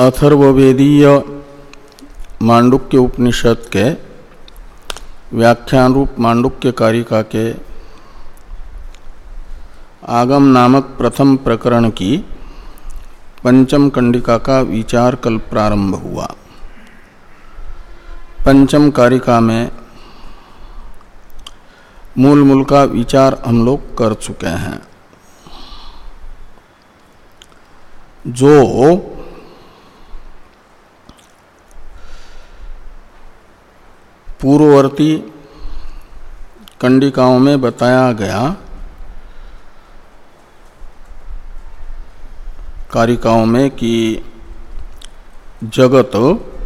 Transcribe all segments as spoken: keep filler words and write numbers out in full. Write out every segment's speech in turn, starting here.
अथर्ववेदीय मांडुक्य उपनिषद के व्याख्यान रूप मांडुक्य कारिका के आगम नामक प्रथम प्रकरण की पंचम कंडिका का विचार कल प्रारंभ हुआ। पंचम कारिका में मूल मूल का विचार हम लोग कर चुके हैं। जो पूर्ववर्ती कंडिकाओं में बताया गया कारिकाओं में कि जगत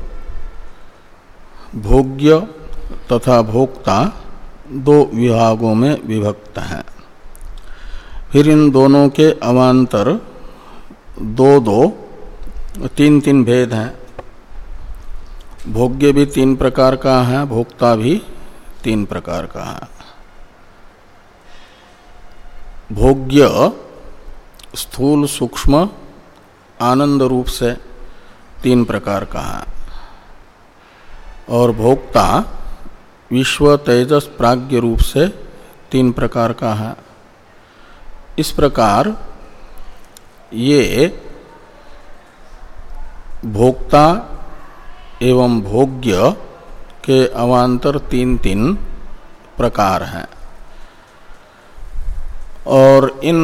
भोग्य तथा भोक्ता दो विभागों में विभक्त है। फिर इन दोनों के अवान्तर दो दो तीन तीन भेद हैं। भोग्य भी तीन प्रकार का है, भोक्ता भी तीन प्रकार का है। भोग्य स्थूल सूक्ष्म आनंद रूप से तीन प्रकार का है और भोक्ता विश्व तेजस प्राज्ञ रूप से तीन प्रकार का है। इस प्रकार ये भोक्ता एवं भोग्य के अवान्तर तीन तीन प्रकार हैं और इन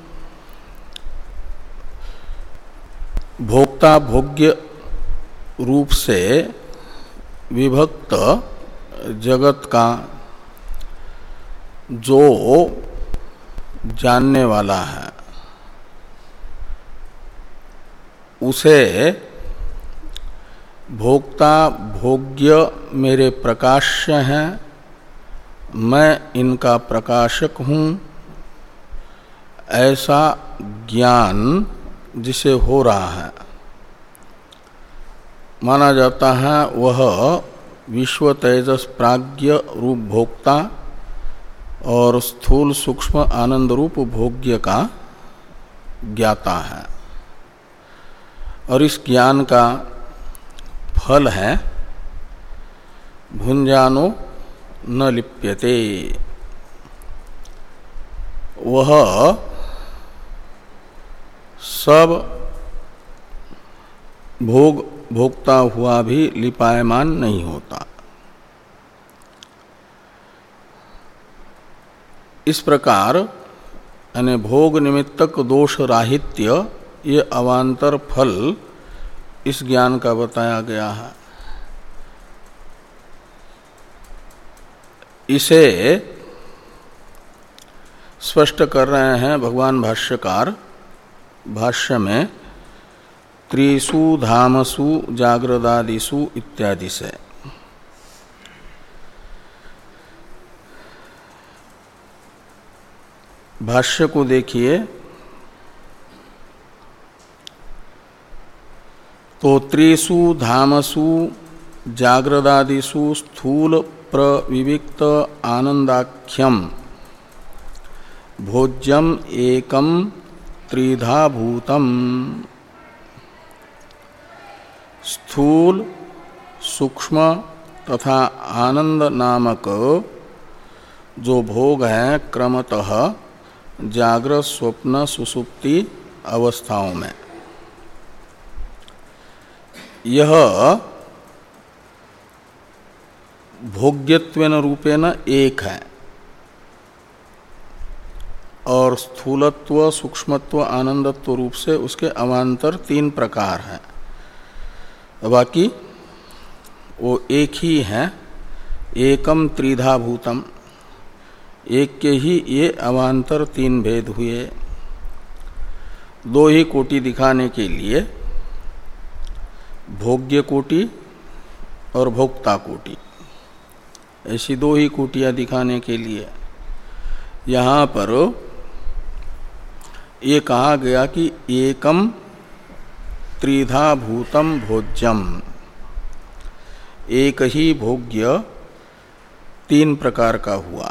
भोक्ता भोग्य रूप से विभक्त जगत का जो जानने वाला है उसे भोक्ता भोग्य मेरे प्रकाश्य हैं, मैं इनका प्रकाशक हूँ, ऐसा ज्ञान जिसे हो रहा है माना जाता है, वह विश्व तेजस प्राज्ञ रूप भोक्ता और स्थूल सूक्ष्म आनंद रूप भोग्य का ज्ञाता है। और इस ज्ञान का फल है भुंजानो न लिप्यते। वह सब भोग भोगता हुआ भी लिपायमान नहीं होता। इस प्रकार यानी भोग निमित्तक दोष राहित्य ये अवान्तर फल इस ज्ञान का बताया गया है। इसे स्पष्ट कर रहे हैं भगवान भाष्यकार भाष्य में त्रिषु धामसु जाग्रदादिषु इत्यादि से। भाष्य को देखिए तो त्रिषु धामसु जाग्रदादिषु स्थूल प्रविविक्त आनंदाख्यम भोज्यम एकम त्रिधा भूतम। स्थूल सूक्ष्म तथा आनंद नामक जो भोग है क्रमतः जागृत स्वप्न सुषुप्ति अवस्थाओं में, यह भोग्यत्वेन रूपेण एक है और स्थूलत्व सूक्ष्मत्व आनंदत्व रूप से उसके अवान्तर तीन प्रकार हैं। बाकी वो एक ही है, एकम त्रिधा भूतम, एक के ही ये अवान्तर तीन भेद हुए। दो ही कोटि दिखाने के लिए, भोग्य कोटि और भोक्ता कोटि, ऐसी दो ही कोटियां दिखाने के लिए यहाँ पर ये कहा गया कि एकम त्रिधा भूतम भोज्यम, एक ही भोग्य तीन प्रकार का हुआ।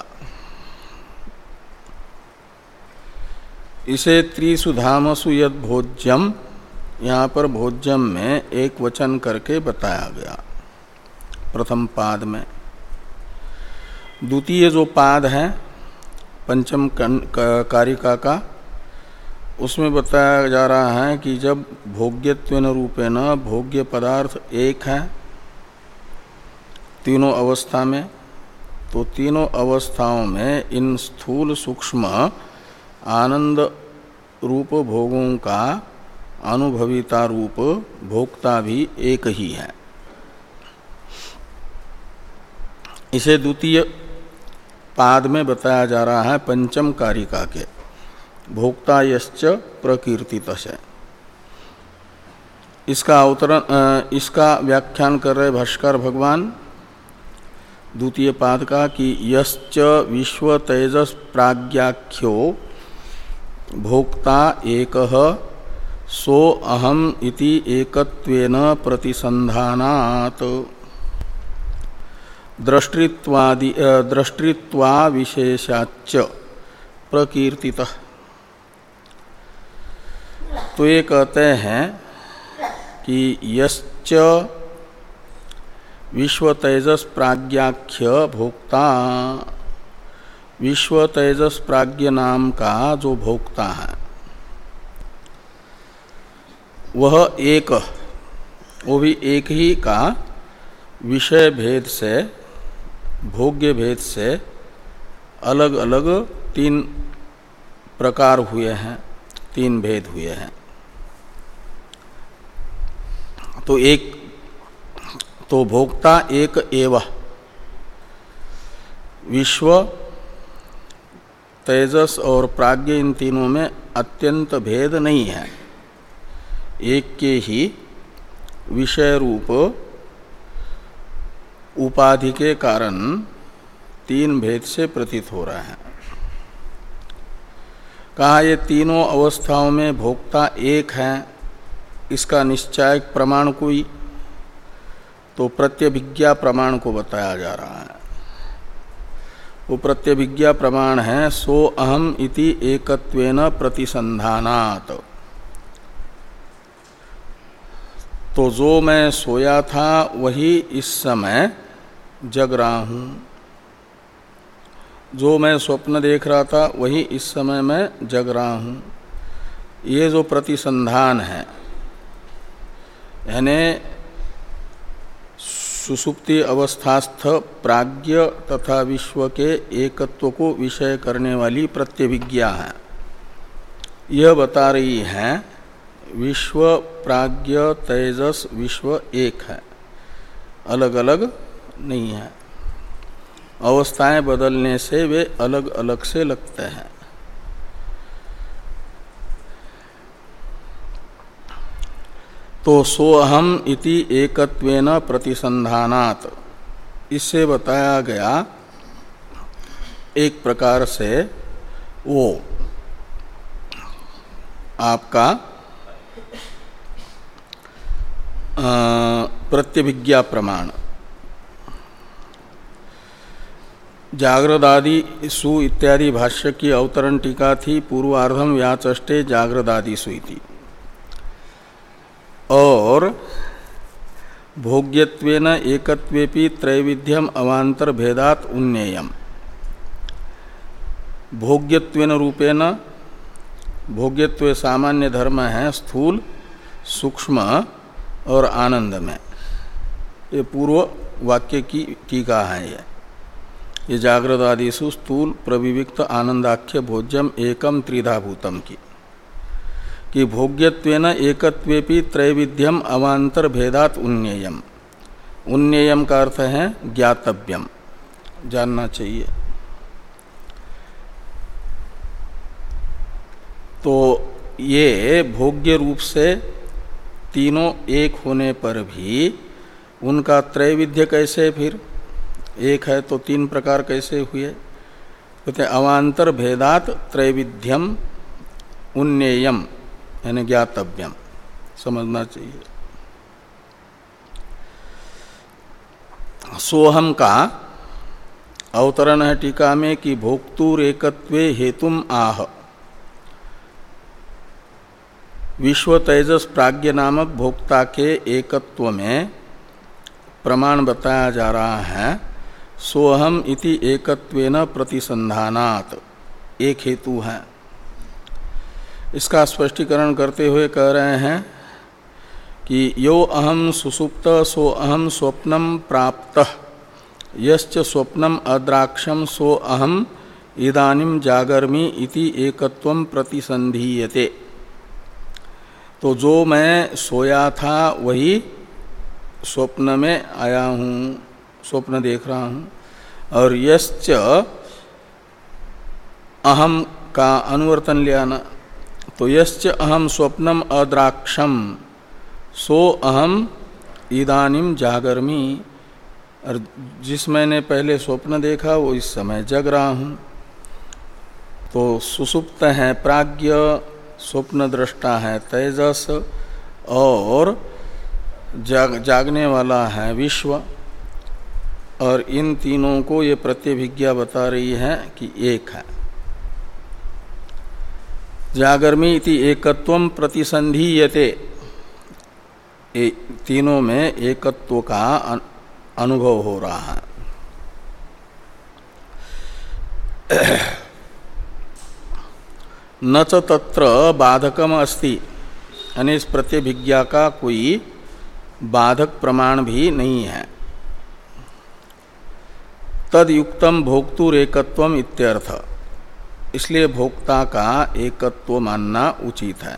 इसे त्रिसु धामसु यद भोज्यम यहाँ पर भोज्यम में एक वचन करके बताया गया प्रथम पाद में। द्वितीय जो पाद है पंचम कारिका का, उसमें बताया जा रहा है कि जब भोग्यत्वेन रूपेण भोग्य पदार्थ एक है तीनों अवस्था में, तो तीनों अवस्थाओं में इन स्थूल सूक्ष्म आनंद रूप भोगों का अनुभविता रूप भोक्ता भी एक ही है। इसे द्वितीय पाद में बताया जा रहा है पंचम कारिका के भोक्ता यश्च प्रकीर्तित से। इसका अवतरण, इसका व्याख्यान कर रहे भाष्कर भगवान द्वितीय पाद का कि यश्च विश्व तेजस प्राज्ञाख्यो भोक्ता एकः सो अहम इति एकत्वेन प्रतिसंधानात् दृष्टित्वादि दृष्टित्वा विशेषाच्च प्रकीर्तितः। तो ये कहते हैं कि यश्च विश्व तेजस प्राज्ञाख्य भोक्ता, विश्व तेजस प्राज्ञ नाम का जो भोक्ता है वह एक, वो भी एक ही का विषय भेद से भोग्य भेद से अलग अलग तीन प्रकार हुए हैं, तीन भेद हुए हैं। तो एक तो भोक्ता एक एव, विश्व तेजस और प्राज्ञ इन तीनों में अत्यंत भेद नहीं है, एक के ही विषय रूप उपाधि के कारण तीन भेद से प्रतीत हो रहा है। कहा ये तीनों अवस्थाओं में भोक्ता एक है, इसका निश्चायक प्रमाण कोई, तो प्रत्यभिज्ञा प्रमाण को बताया जा रहा है। वो प्रत्यभिज्ञा प्रमाण है सो अहम इति एकत्वेन प्रतिसंधानात्। तो जो मैं सोया था वही इस समय जग रहा हूँ, जो मैं स्वप्न देख रहा था वही इस समय मैं जग रहा हूँ। ये जो प्रतिसंधान है, यानी सुसुप्ति अवस्थास्थ प्राज्ञ तथा विश्व के एकत्व को विषय करने वाली प्रत्यभिज्ञा है। यह बता रही है विश्व प्राज्ञ तेजस विश्व एक है, अलग अलग नहीं है। अवस्थाएं बदलने से वे अलग अलग से लगते हैं। तो सोअहम इति एकत्वेन प्रतिसंधानात्, इससे बताया गया एक प्रकार से वो आपका प्रत्यभिज्ञा प्रमाण। जागृदादि सु इत्यादि भाष्य की अवतरण टीका थी पूर्वार्धम व्याचष्टे जागृदादि सुइति, और भोग्यत्वेन एकत्वेपि त्रैविध्यम अवांतर भेदात उन्नेयम। भोग्यत्वेन रूपेण, भोग्यत्व सामान्य धर्म है स्थूल सूक्ष्म और आनंद में, ये पूर्व वाक्य की टीका है। ये ये जागृदादिषु स्थूल प्रविविक्त आनंदाख्य भोज्यम एकम त्रिधा भूतम की कि भोग्यत्वेन एकत्वेपि त्रैविध्यम अवांतर भेदात उन्नेयम। उन्नेयम का अर्थ है ज्ञातव्यम, जानना चाहिए। तो ये भोग्य रूप से तीनों एक होने पर भी उनका त्रैविध्य कैसे, फिर एक है तो तीन प्रकार कैसे हुए? कहते अवांतर भेदात त्रैविध्यम उन्नेयम, यानी ज्ञातव्यम, समझना चाहिए। सोहम का अवतरण है टीका में कि भोक्तुर एकत्वे हेतुम आह। विश्व तेजस प्राज्ञ नामक भोक्ता के एकत्व में प्रमाण बताया जा रहा है। सोहम इति एकत्वेन प्रतिसंधानात्, एक हेतु है। इसका स्पष्टीकरण करते हुए कह रहे हैं कि यो अहम सुसुप्त सो अहम स्वप्नम प्राप्तः यश्च स्वप्नम अद्राक्षम सो अहम इदानीम जागर्मि इति एकत्वम प्रतिसंधीयते। तो जो मैं सोया था वही स्वप्न में आया हूँ, स्वप्न देख रहा हूँ। और यश्च अहम का अनुवर्तन ले आना, तो यश्च अहम स्वप्नम अद्राक्षम सो अहम इदानीम जागर्मि, और जिस मैंने पहले स्वप्न देखा वो इस समय जग रहा हूँ। तो सुसुप्त है प्राज्ञ, स्वप्न दृष्टा है तेजस, और जाग जागने वाला है विश्व। और इन तीनों को ये प्रत्यभिज्ञा बता रही है कि एक है। जागर्मि इति एकत्वम प्रतिसंधीयते, तीनों में एकत्व का अनुभव हो रहा है। न च तत्र बाधकम अस्ति, यानी इस प्रत्यभिज्ञा का कोई बाधक प्रमाण भी नहीं है। तद युक्तम भोक्तुर एकत्वम इत्यर्थ, इसलिए भोक्ता का एकत्व मानना उचित है।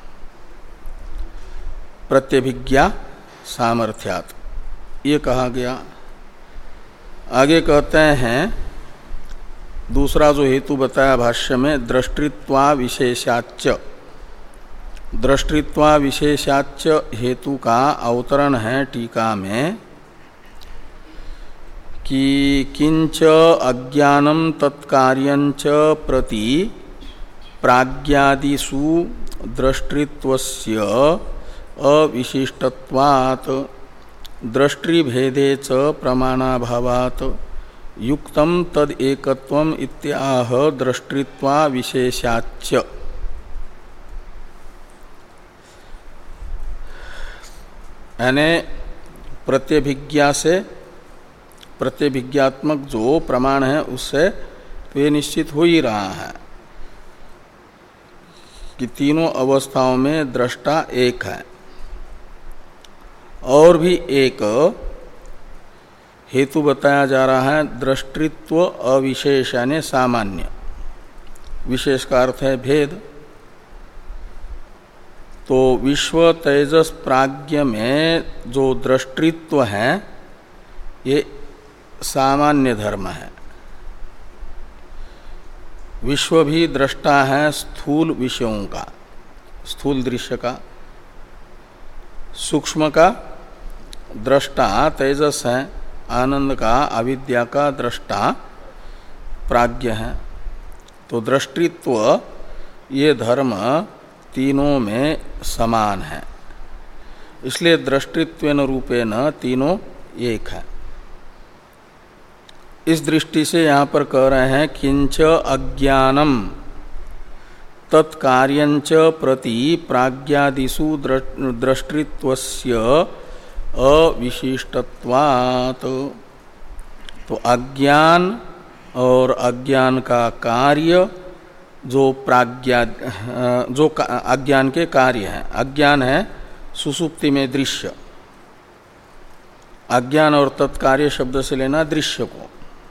प्रत्यभिज्ञा सामर्थ्यात् ये कहा गया। आगे कहते हैं दूसरा जो हेतु बताया भाष्य में, दृष्टित्वा विशेषाच्च। दृष्टित्वा विशेषाच्च हेतु का अवतरण है टीका में कि किंच अज्ञानम तत्कार्यंच प्रति प्राज्ञादिषु दृष्टित्वस्य अविशिष्टत्वात् दृष्टिभेदे च प्रमाणाभावात् युक्तम तद एकत्वम इत्याह दृष्टित्वा विशेषाच्च। यानी प्रत्यभिज्ञा से, प्रत्यभिज्ञात्मक जो प्रमाण है उससे तो ये निश्चित हो ही रहा है कि तीनों अवस्थाओं में दृष्टा एक है। और भी एक हेतु बताया जा रहा है, दृष्टित्व अविशेष यानी सामान्य, विशेष का अर्थ है भेद। तो विश्व तेजस प्राज्ञ में जो दृष्टित्व है ये सामान्य धर्म है। विश्व भी दृष्टा है स्थूल विषयों का, स्थूल दृश्य का। सूक्ष्म का दृष्टा तेजस है, आनंद का, अविद्या का दृष्टा प्राज्ञ है। तो दृष्टित्व ये धर्म तीनों में समान है, इसलिए दृष्टित्वेन रूपेण तीनों एक है। इस दृष्टि से यहाँ पर कह रहे हैं किंच अज्ञानम तत्कार्यंच प्रति प्राज्ञादिषु दृष्टित्वस्य अविशिष्टत्वात्। तो अज्ञान और अज्ञान का कार्य जो प्राज्ञा, जो अज्ञान के कार्य है, अज्ञान है सुसुप्ति में दृश्य, अज्ञान और तत्कार्य शब्द से लेना दृश्य को।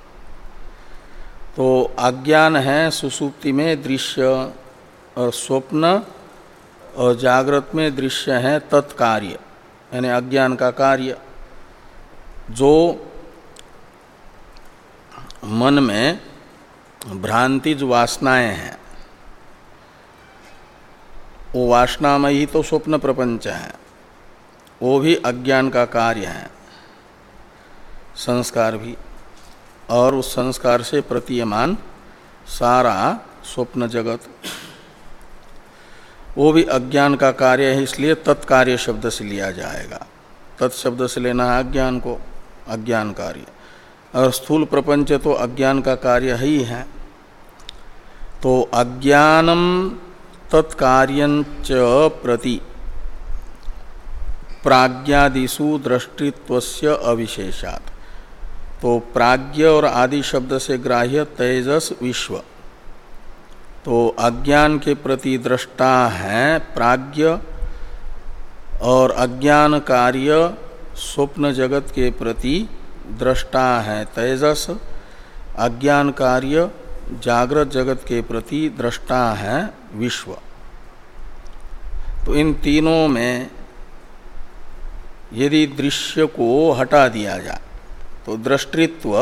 तो अज्ञान है सुसुप्ति में दृश्य, और स्वप्न और जागृत में दृश्य है तत्कार्य, यानी अज्ञान का कार्य। जो मन में भ्रांति जो वासनाएं हैं, वो वासनामयी तो स्वप्न प्रपंच है, वो भी अज्ञान का कार्य है, संस्कार भी। और उस संस्कार से प्रतीयमान सारा स्वप्न जगत वो भी अज्ञान का कार्य है, इसलिए तत्कार्य शब्द से लिया जाएगा। तत्शब्द से लेना है अज्ञान को, अज्ञान कार्य। और स्थूल प्रपंच तो अज्ञान का कार्य ही है। तो अज्ञानम तत्कार्यंच प्रति प्राज्ञादिषु दृष्टित्वस्य अविशेषात्। तो प्राज्ञ और आदि शब्द से ग्राह्य तेजस विश्व, तो अज्ञान के प्रति दृष्टा है प्राज्ञ और अज्ञान कार्य स्वप्न जगत के प्रति दृष्टा है तेजस, अज्ञान कार्य जागृत जगत के प्रति दृष्टा है विश्व। तो इन तीनों में यदि दृश्य को हटा दिया जाए तो दृष्टित्व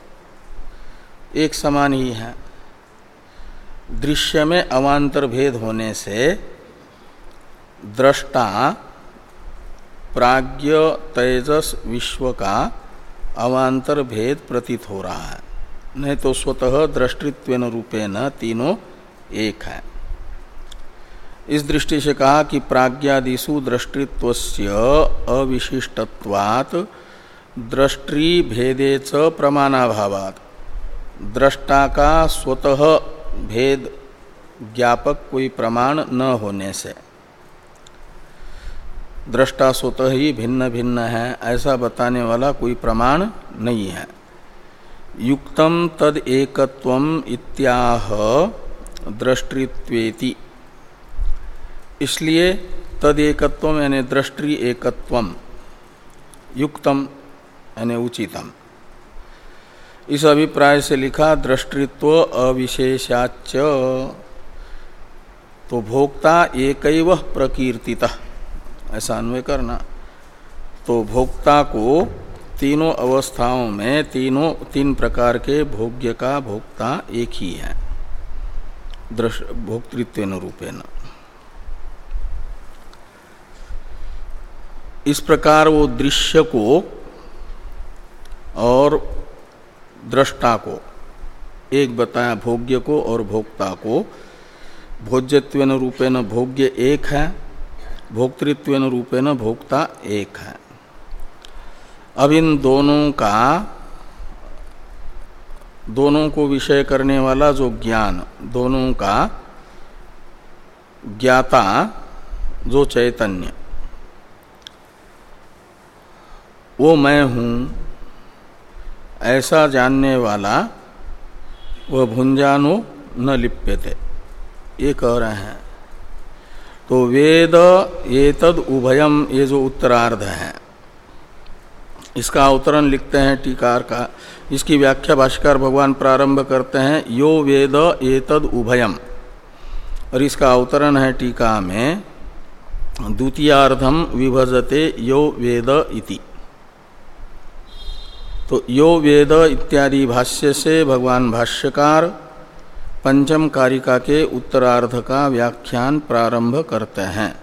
एक समान ही है। दृश्य में अवान्तर भेद होने से दृष्टा प्राज्ञ तेजस विश्व का अवान्तर भेद प्रतीत हो रहा है, नहीं तो स्वतः दृष्टित्वेन रूपेण तीनों एक है। इस दृष्टि से कहा कि प्राज्ञादिषु दृष्टित्वस्य अविशिष्टत्वात् दृष्टि भेदे च प्रमाणाभावात्, दृष्टा का स्वतः भेद ज्ञापक कोई प्रमाण न होने से, दृष्टा स्वतः ही भिन्न भिन्न है ऐसा बताने वाला कोई प्रमाण नहीं है। युक्तम तद एकत्वम इत्याह दृष्टित्वेति, इसलिए तद एकत्वम यानी दृष्टि एकत्वम, युक्तम यानी उचितम, इस अभिप्राय से लिखा दृष्टित्व अविशेषाच्च। तो भोक्ता एकैव प्रकीर्तितः ऐसा अन्वय करना। तो भोक्ता को तीनों अवस्थाओं में तीनों तीन प्रकार के भोग्य का भोक्ता एक ही है भोक्तृत्वेन रूपेण। इस प्रकार वो दृश्य को और दृष्टा को एक बताया, भोग्य को और भोक्ता को। भोज्यत्वेन रूपेण भोग्य एक है, भोक्तृत्वेन रूपेण भोक्ता एक है। अब इन दोनों का दोनों को विषय करने वाला जो ज्ञान, दोनों का ज्ञाता जो चैतन्य, वो मैं हूँ ऐसा जानने वाला वह भुंजानो न लिप्यते, ये कह रहे हैं। तो वेद एतद उभयम, ये जो उत्तरार्ध है इसका अवतरण लिखते हैं टीकार का। इसकी व्याख्या भाष्यकार भगवान प्रारंभ करते हैं यो वेद एतद उभयम, और इसका अवतरण है टीका में द्वितीयार्धम विभजते यो वेद इति। तो यो वेद इत्यादि भाष्य से भगवान भाष्यकार पंचम कारिका के उत्तरार्ध का व्याख्यान प्रारंभ करते हैं।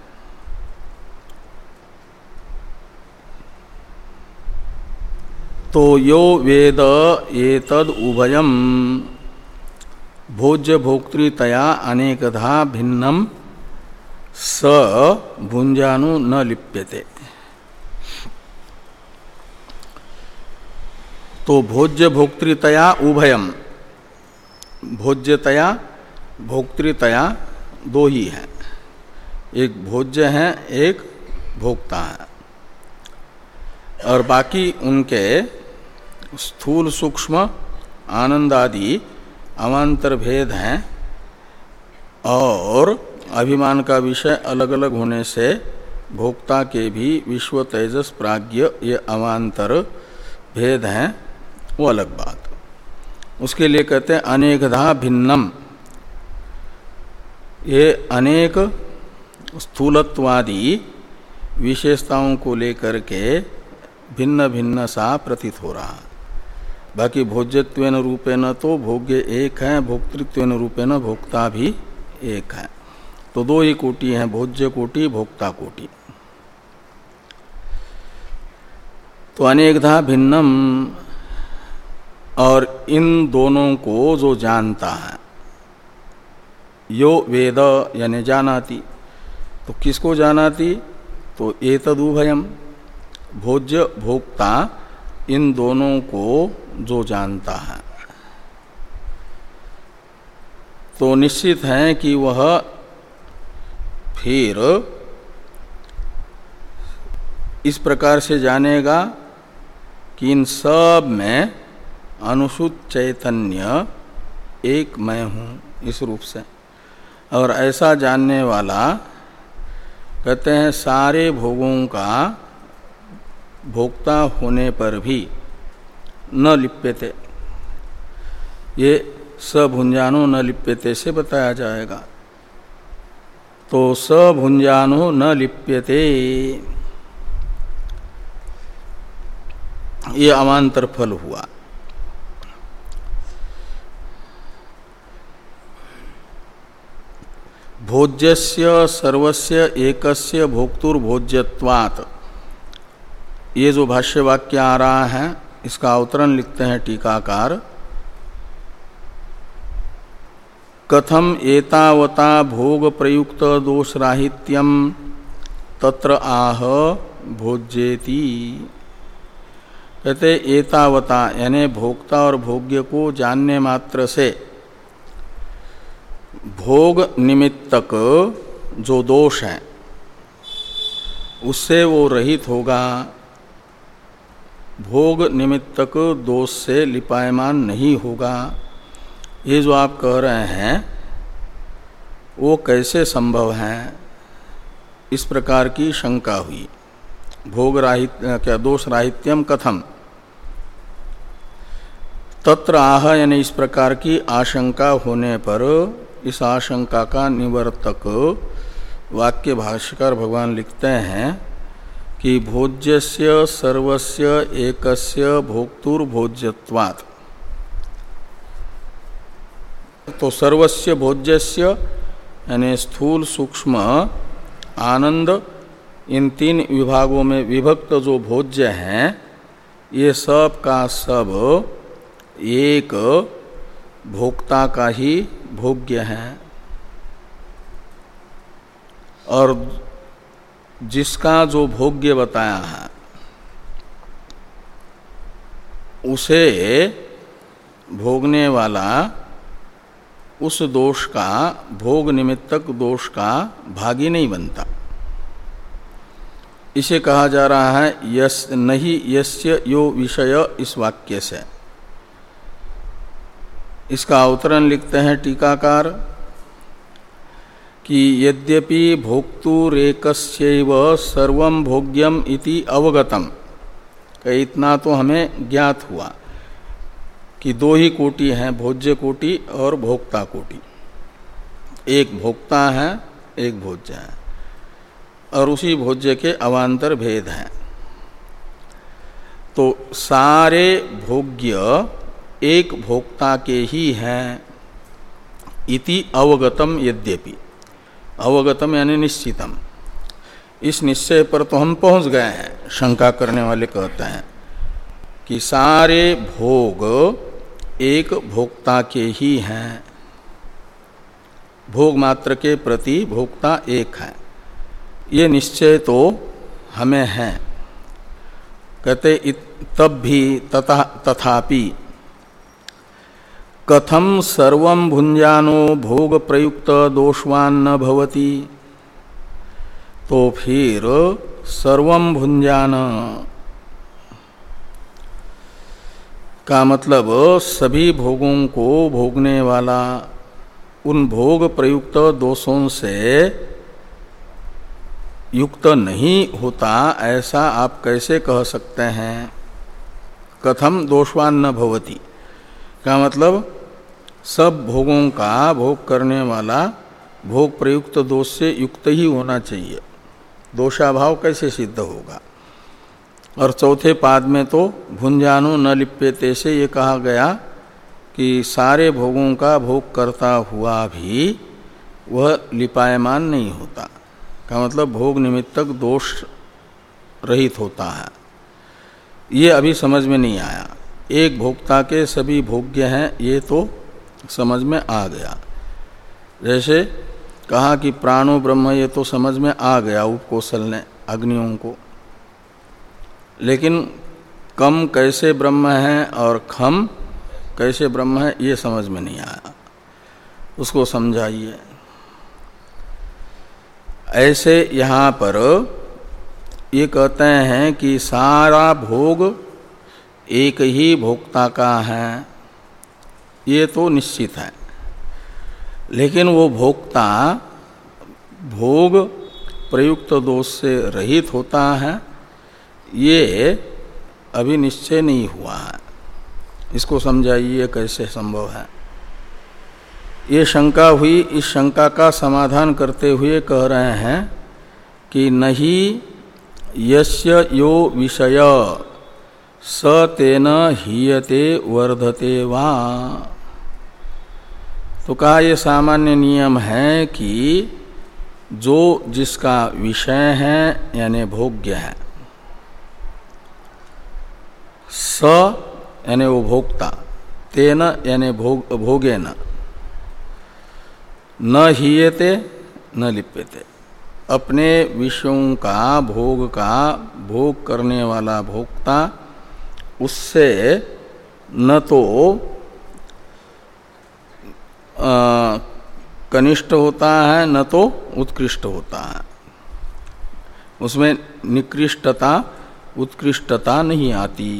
तो यो वेद एतद उभयम भोज्य भोक्तृतया अनेकधा भिन्नम स भुंजानु न लिप्यते। तो भोज्य भोक्तृतया उभयम, भोज्यतया भोक्तृतया दो ही है, एक भोज्य है एक भोक्ता है, और बाकी उनके स्थूल सूक्ष्म आनंद आदि अवान्तर भेद हैं, और अभिमान का विषय अलग अलग होने से भोक्ता के भी विश्व तेजस प्राज्ञ ये अवान्तर भेद हैं, वो अलग बात। उसके लिए कहते हैं अनेकधा भिन्नम, ये अनेक स्थूलत्वादि विशेषताओं को लेकर के भिन्न भिन्न सा प्रतीत हो रहा है। बाकी भोज्यत्वेन रूपेण तो भोग्य एक है, भोक्तृत्वेन रूपेण भोक्ता भी एक है। तो दो ही कोटि हैं, भोज्य कोटि भोक्ता कोटि। तो अनेकधा भिन्नम, और इन दोनों को जो जानता है, यो वेद यानी जानाति, तो किसको जानाति? तो एतदुभयम, भोज्य भोक्ता इन दोनों को जो जानता है, तो निश्चित है कि वह फिर इस प्रकार से जानेगा कि इन सब में अनुसूत चैतन्य एक मैं हूँ इस रूप से। और ऐसा जानने वाला कहते हैं सारे भोगों का भोक्ता होने पर भी न लिप्यते, ये सभुंजानो न लिप्यते से बताया जाएगा। तो सभुंजानो न लिप्यते ये अवान्तर फल हुआ। भोज्यस्य सर्वस्य एकस्य भोक्तुर्भोज्यत्वात्, ये जो भाष्य वाक्य आ रहा है इसका अवतरण लिखते हैं टीकाकार। कथम एतावता भोग प्रयुक्त दोषराहित्यम तत्र आह भोज्येति। कहते एतावता यानी भोक्ता और भोग्य को जानने मात्र से भोग निमित्तक जो दोष है उससे वो रहित होगा, भोग निमित्तक दोष से लिपायमान नहीं होगा। ये जो आप कह रहे हैं वो कैसे संभव है, इस प्रकार की शंका हुई। भोग राहित क्या दोष राहित्यम कथम, तत्र आह यानी इस प्रकार की आशंका होने पर इस आशंका का निवर्तक वाक्य भाष्यकार भगवान लिखते हैं कि भोज्यस्य सर्वस्य एकस्य भोक्तुर्भोज्यत्वात्। तो सर्वस्य भोज्यस्य यानी स्थूल सूक्ष्म आनंद इन तीन विभागों में विभक्त जो भोज्य हैं ये सब का सब एक भोक्ता का ही भोग्य है। और जिसका जो भोग्य बताया है उसे भोगने वाला उस दोष का, भोग निमित्तक दोष का भागी नहीं बनता। इसे कहा जा रहा है यस नहीं यस्य यो विषय, इस वाक्य से। इसका अवतरण लिखते हैं टीकाकार कि यद्यपि भोक्तुरेकस्यैव सर्वं भोग्यम इति अवगतम, कि इतना तो हमें ज्ञात हुआ कि दो ही कोटि हैं, भोज्य कोटि और भोक्ता कोटि। एक भोक्ता है, एक भोज्य है, और उसी भोज्य के अवान्तर भेद हैं। तो सारे भोग्य एक भोक्ता के ही हैं इति अवगतम यद्यपि, अवगतम यानी निश्चितम। इस निश्चय पर तो हम पहुंच गए हैं। शंका करने वाले कहते हैं कि सारे भोग एक भोक्ता के ही हैं, भोग मात्र के प्रति भोक्ता एक है, ये निश्चय तो हमें है। कहते तब भी तथा तथापि कथम सर्वं भुंजानो भोग प्रयुक्त दोषवान न भवति। तो फिर सर्वं भुंजान का मतलब सभी भोगों को भोगने वाला उन भोग प्रयुक्त दोषों से युक्त नहीं होता, ऐसा आप कैसे कह सकते हैं। कथम दोषवान न भवति का मतलब सब भोगों का भोग करने वाला भोग प्रयुक्त दोष से युक्त ही होना चाहिए, दोषाभाव कैसे सिद्ध होगा। और चौथे पाद में तो भुंजानो न लिप्यते से ये कहा गया कि सारे भोगों का भोग करता हुआ भी वह लिपायमान नहीं होता, का मतलब भोग निमित्तक दोष रहित होता है। ये अभी समझ में नहीं आया। एक भोक्ता के सभी भोग्य हैं ये तो समझ में आ गया। जैसे कहा कि प्राणो ब्रह्म, ये तो समझ में आ गया उपकोशल ने अग्नियों को, लेकिन कम कैसे ब्रह्म है और खम कैसे ब्रह्म है ये समझ में नहीं आया, उसको समझाइए। ऐसे यहाँ पर ये कहते हैं कि सारा भोग एक ही भोक्ता का है, ये तो निश्चित है। लेकिन वो भोक्ता भोग प्रयुक्त दोष से रहित होता है, ये अभी निश्चय नहीं हुआ है। इसको समझाइए कैसे संभव है। ये शंका हुई। इस शंका का समाधान करते हुए कह रहे हैं कि नहीं यस्य यो विषय स तेन हीयते वर्धते वा। तो कहा यह सामान्य नियम है कि जो जिसका विषय है यानी भोग्य है, स यानी वो भोक्ता, तेन यानी भोग भोगेन, न हीयते न लिप्यते, अपने विषयों का भोग का भोग करने वाला भोक्ता उससे न तो आ, कनिष्ठ होता है न तो उत्कृष्ट होता है। उसमें निकृष्टता उत्कृष्टता नहीं आती।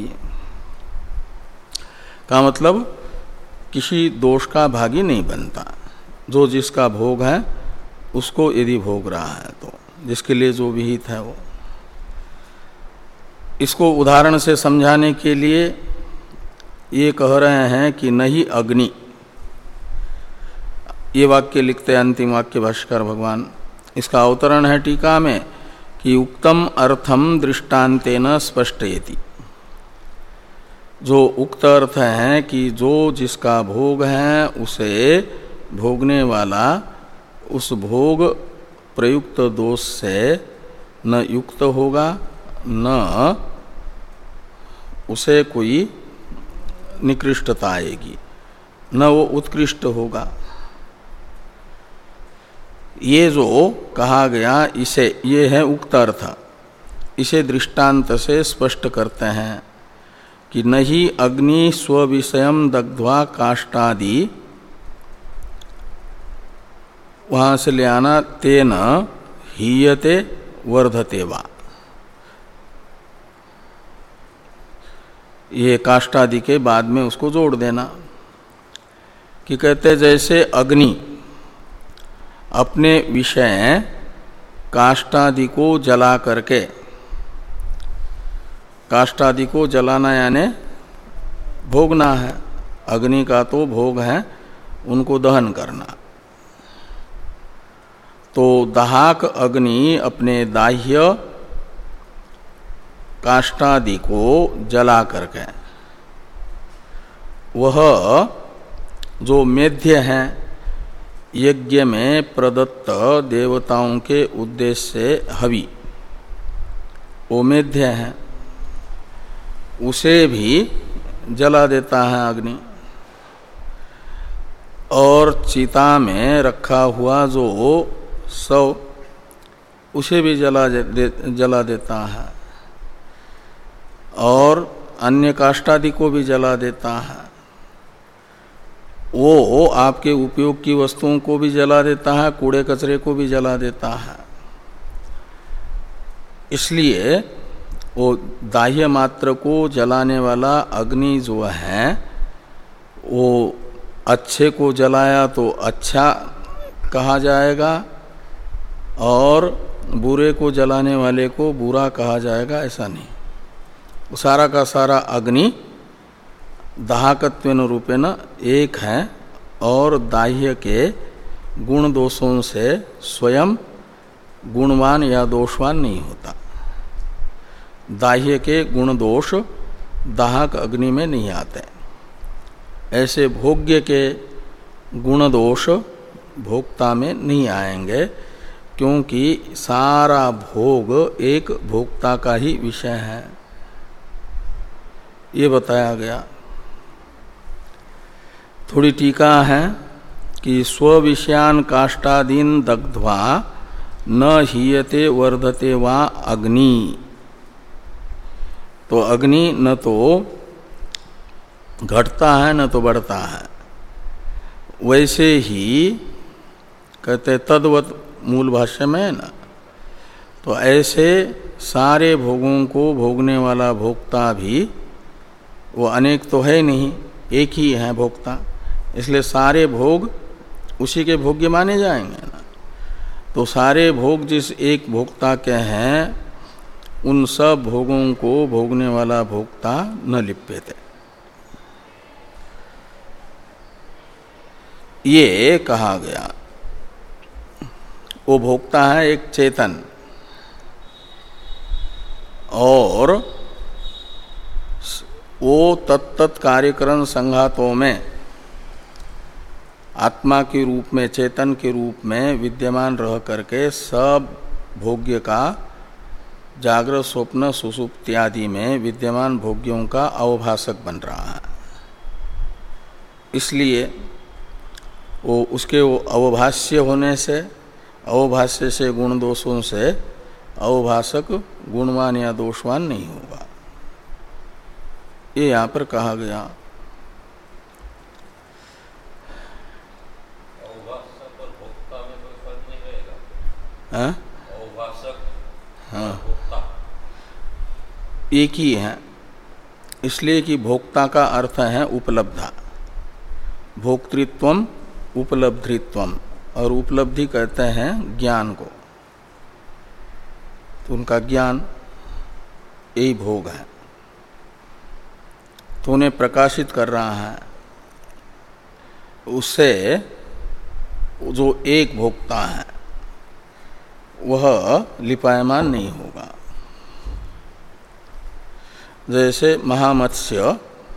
का मतलब किसी दोष का भागी नहीं बनता। जो जिसका भोग है उसको यदि भोग रहा है तो जिसके लिए जो विहित है वो। इसको उदाहरण से समझाने के लिए ये कह रहे हैं कि नहीं अग्नि, ये वाक्य लिखते हैं अंतिम वाक्य भाष्यकार भगवान। इसका अवतरण है टीका में कि उक्तम अर्थम दृष्टांतेन स्पष्टयति। जो उक्त अर्थ है कि जो जिसका भोग है उसे भोगने वाला उस भोग प्रयुक्त दोष से न युक्त होगा न उसे कोई निकृष्टता आएगी, न वो उत्कृष्ट होगा। ये जो कहा गया इसे, ये है उक्त अर्थ, इसे दृष्टांत से स्पष्ट करते हैं कि नहीं अग्नि स्विषयम दग्ध्वा काष्ठादि, वहां से ले आना तेन हीयते वर्धते वा। ये काष्ठादि के बाद में उसको जोड़ देना कि कहते जैसे अग्नि अपने विषय काष्ठादि को जला करके, काष्ठादि को जलाना यानी भोगना है, अग्नि का तो भोग है उनको दहन करना। तो दाहक अग्नि अपने दाह्य काष्ठादि को जला करके वह जो मेध्य है यज्ञ में प्रदत्त देवताओं के उद्देश्य से हवि, वो मेध्य है, उसे भी जला देता है अग्नि। और चिता में रखा हुआ जो शव उसे भी जला दे, जला देता है और अन्य काष्ठादि को भी जला देता है। वो आपके उपयोग की वस्तुओं को भी जला देता है, कूड़े कचरे को भी जला देता है। इसलिए वो दाह्य मात्र को जलाने वाला अग्नि जो है वो अच्छे को जलाया तो अच्छा कहा जाएगा और बुरे को जलाने वाले को बुरा कहा जाएगा, ऐसा नहीं। सारा का सारा अग्नि दाहकत्वेन रूपेण एक है और दाह्य के गुण दोषों से स्वयं गुणवान या दोषवान नहीं होता। दाह्य के गुण दोष दाहक अग्नि में नहीं आते। ऐसे भोग्य के गुण दोष भोक्ता में नहीं आएंगे, क्योंकि सारा भोग एक भोक्ता का ही विषय है, ये बताया गया। थोड़ी टीका है कि स्विषयान काष्ठादीन दग्ध्वा न हीयते वर्धते वा अग्नि। तो अग्नि न तो घटता है न तो बढ़ता है। वैसे ही कहते तद्वत मूल भाष्य में है ना, तो ऐसे सारे भोगों को भोगने वाला भोक्ता भी वो अनेक तो है नहीं, एक ही है भोक्ता, इसलिए सारे भोग उसी के भोग्य माने जाएंगे ना। तो सारे भोग जिस एक भोक्ता के हैं उन सब भोगों को भोगने वाला भोक्ता न लिप्यते, ये कहा गया। वो भोक्ता है एक चेतन, और वो तत्त कार्यकरण संघातों में आत्मा के रूप में, चेतन के रूप में विद्यमान रह करके सब भोग्य का जागृत स्वप्न सुषुप्ति आदि में विद्यमान भोग्यों का अवभाषक बन रहा है। इसलिए वो उसके वो अवभाष्य होने से, अवभाष्य से गुण दोषों से अवभाषक गुणवान या दोषवान नहीं होगा, ये यहाँ पर कहा गया। हाँ हाँ, एक ही है, इसलिए कि भोक्ता का अर्थ है उपलब्धा, भोक्तृत्वम उपलब्धित्वम, और उपलब्धि कहते हैं ज्ञान को, तो उनका ज्ञान यही भोग है। तो उन्हें प्रकाशित कर रहा है, उससे जो एक भोक्ता है वह लिपायमान नहीं होगा। जैसे महामत्स्य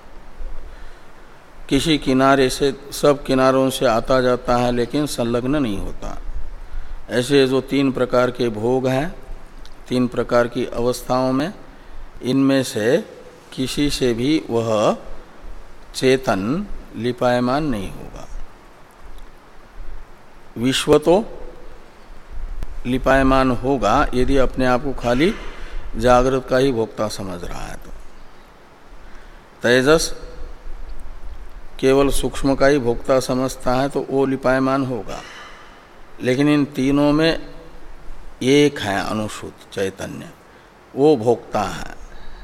किसी किनारे से, सब किनारों से आता जाता है लेकिन संलग्न नहीं होता, ऐसे जो तीन प्रकार के भोग हैं, तीन प्रकार की अवस्थाओं में, इनमें से किसी से भी वह चेतन लिपायमान नहीं होगा। विश्व तो लिपायमान होगा यदि अपने आप को खाली जागृत का ही भोक्ता समझ रहा है। तो तेजस केवल सूक्ष्म का ही भोक्ता समझता है तो वो लिपायमान होगा, लेकिन इन तीनों में एक है अनुसूत चैतन्य, वो भोक्ता है,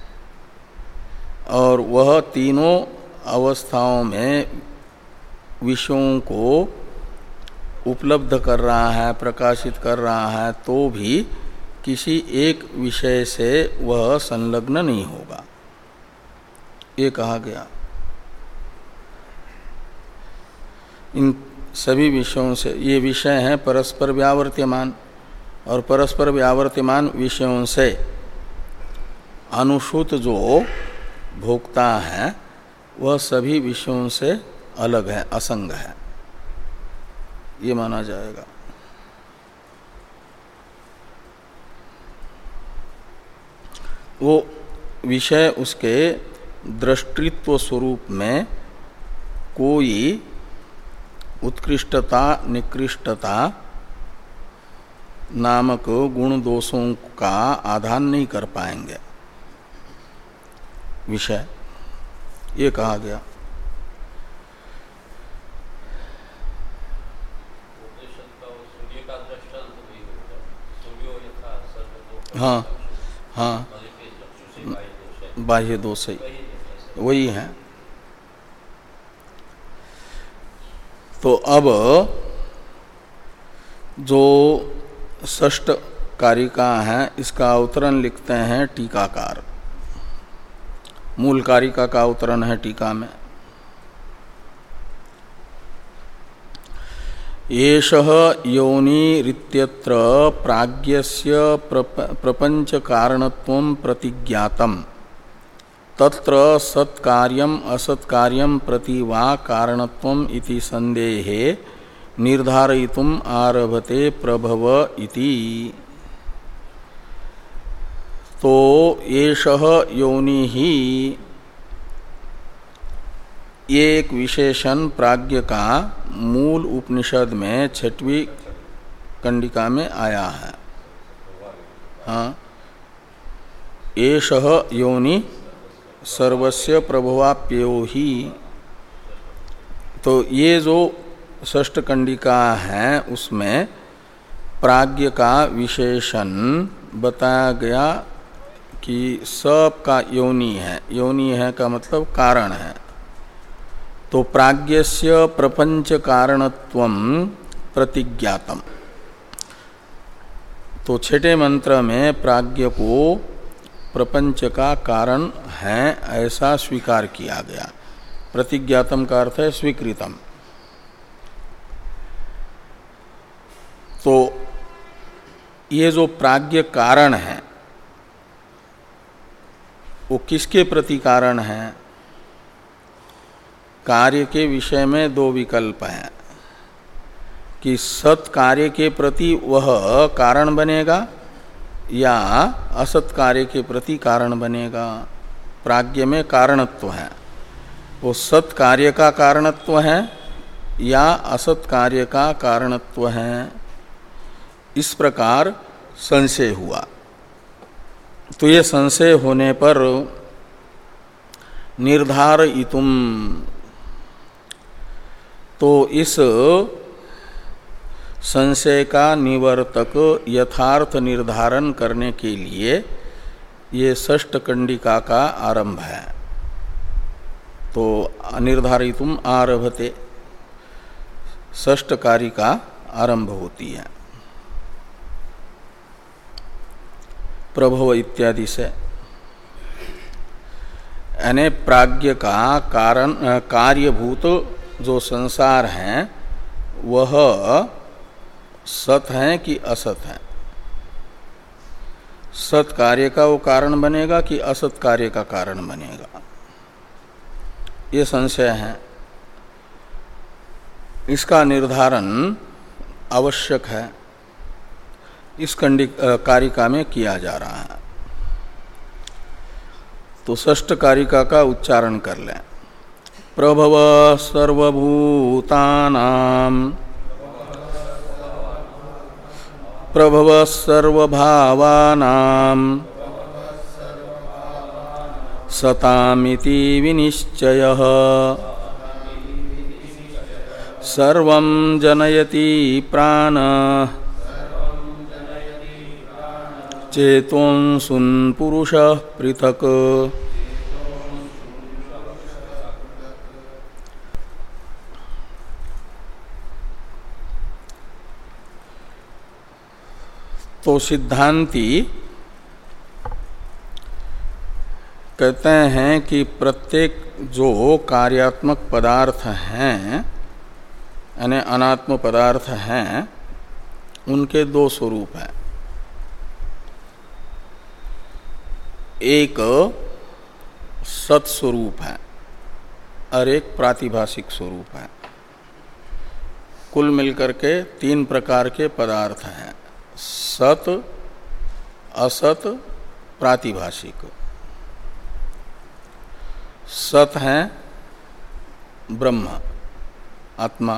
और वह तीनों अवस्थाओं में विषयों को उपलब्ध कर रहा है, प्रकाशित कर रहा है, तो भी किसी एक विषय से वह संलग्न नहीं होगा, ये कहा गया। इन सभी विषयों से, ये विषय हैं परस्पर व्यावर्त्यमान, और परस्पर व्यावर्त्यमान विषयों से अनुसूत जो भोक्ता है वह सभी विषयों से अलग है, असंग है, ये माना जाएगा। वो विषय उसके दृष्टित्व स्वरूप में कोई उत्कृष्टता निकृष्टता नामक गुण दोषों का आधान नहीं कर पाएंगे विषय, ये कहा गया। हाँ हाँ, बाह्य दोष ही वही है। तो अब जो षष्ठ कारिका है इसका अवतरण लिखते हैं टीकाकार। मूल कारिका का अवतरण है टीका में। एषः योनिरित्यत्र प्राज्ञस्य प्रपंच कारणत्वं प्रतिज्ञातम् तत्र सत्कार्यम असत्कार्यम प्रति वा कारणत्वम इति संदेहे निर्धारयितुम आरभते प्रभव इति। तो एषः योनि ही ये एक विशेषण प्राज्ञ का मूल उपनिषद में छठवीं कंडिका में आया है। हाँ, एषः योनि सर्वस्य प्रभवाप्यो ही। तो ये जो षष्ठ कंडिका है उसमें प्राज्ञ का विशेषण बताया गया कि सब का योनि है। योनि है का मतलब कारण है। तो प्राज्ञस्य प्रपंच कारणत्वम प्रतिज्ञातम। तो छठे मंत्र में प्राज्ञ को प्रपंच का कारण है ऐसा स्वीकार किया गया। प्रतिज्ञातम का अर्थ है स्वीकृतम। तो ये जो प्राज्ञ कारण है वो किसके प्रति कारण है? कार्य के विषय में दो विकल्प हैं कि सत कार्य के प्रति वह कारण बनेगा या असत कार्य के प्रति कारण बनेगा। प्राज्ञ में कारणत्व है, वो सत कार्य का कारणत्व है या असत कार्य का कारणत्व है, इस प्रकार संशय हुआ। तो ये संशय होने पर निर्धारयितुम, तो इस संशय का निवर्तक यथार्थ निर्धारण करने के लिए ये षष्ठ कंडिका का आरंभ है। तो निर्धारितुम आरभते, षष्ठ कारिका आरंभ होती है प्रभव इत्यादि से। यानी प्राज्ञ का कारण कार्यभूत जो संसार है वह सत है कि असत है? सत कार्य का वो कारण बनेगा कि असत कार्य का कारण बनेगा, ये संशय है। इसका निर्धारण आवश्यक है, इस कंडिक कारिका में किया जा रहा है। तो षष्ठ कारिका का उच्चारण कर लें। प्रभव सर्वभूतानां प्रभव सर्वभावानां सतामिति विनिश्चयः सर्वं जनयति प्राणः चेतोंसुन् पुरुषः पृथक्। तो सिद्धांती कहते हैं कि प्रत्येक जो कार्यात्मक पदार्थ हैं यानी अनात्म पदार्थ हैं उनके दो स्वरूप हैं। एक सत्स्वरूप है और एक प्रातिभाषिक स्वरूप है। कुल मिलकर के तीन प्रकार के पदार्थ हैं, सत, असत, प्रातिभाषिक। सत है ब्रह्म आत्मा,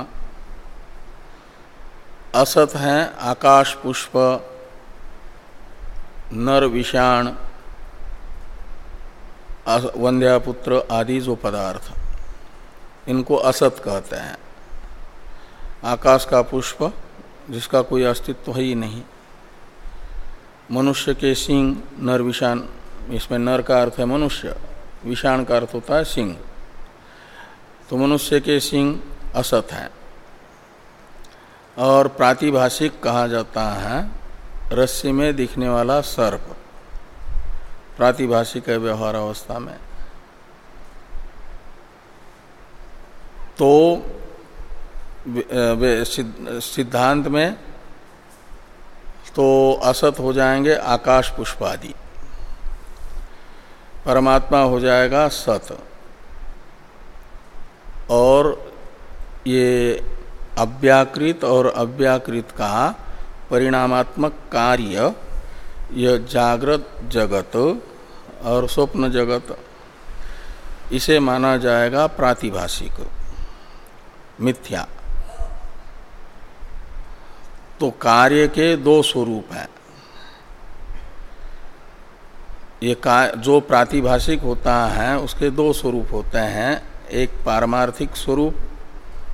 असत है आकाश, पुष्प, नर, विषाण, वंध्यापुत्र आदि जो पदार्थ, इनको असत कहते हैं। आकाश का पुष्प जिसका कोई अस्तित्व है ही नहीं, मनुष्य के सिंह, नर, विषाण, इसमें नर का अर्थ है मनुष्य, विषाण का अर्थ होता है सिंह। तो मनुष्य के सिंह असत हैं। और प्रातिभाषिक कहा जाता है रस्सी में दिखने वाला सर्प, प्रातिभाषिक है व्यवहार अवस्था में। तो सिद्धांत में तो असत हो जाएंगे आकाश, पुष्प आदि, परमात्मा हो जाएगा सत। और ये अव्याकृत और अव्याकृत का परिणामात्मक कार्य, यह जागृत जगत और स्वप्न जगत, इसे माना जाएगा प्रातिभाषिक, मिथ्या। तो कार्य के दो स्वरूप हैं। ये जो प्रातिभाषिक होता है उसके दो स्वरूप होते हैं, एक पारमार्थिक स्वरूप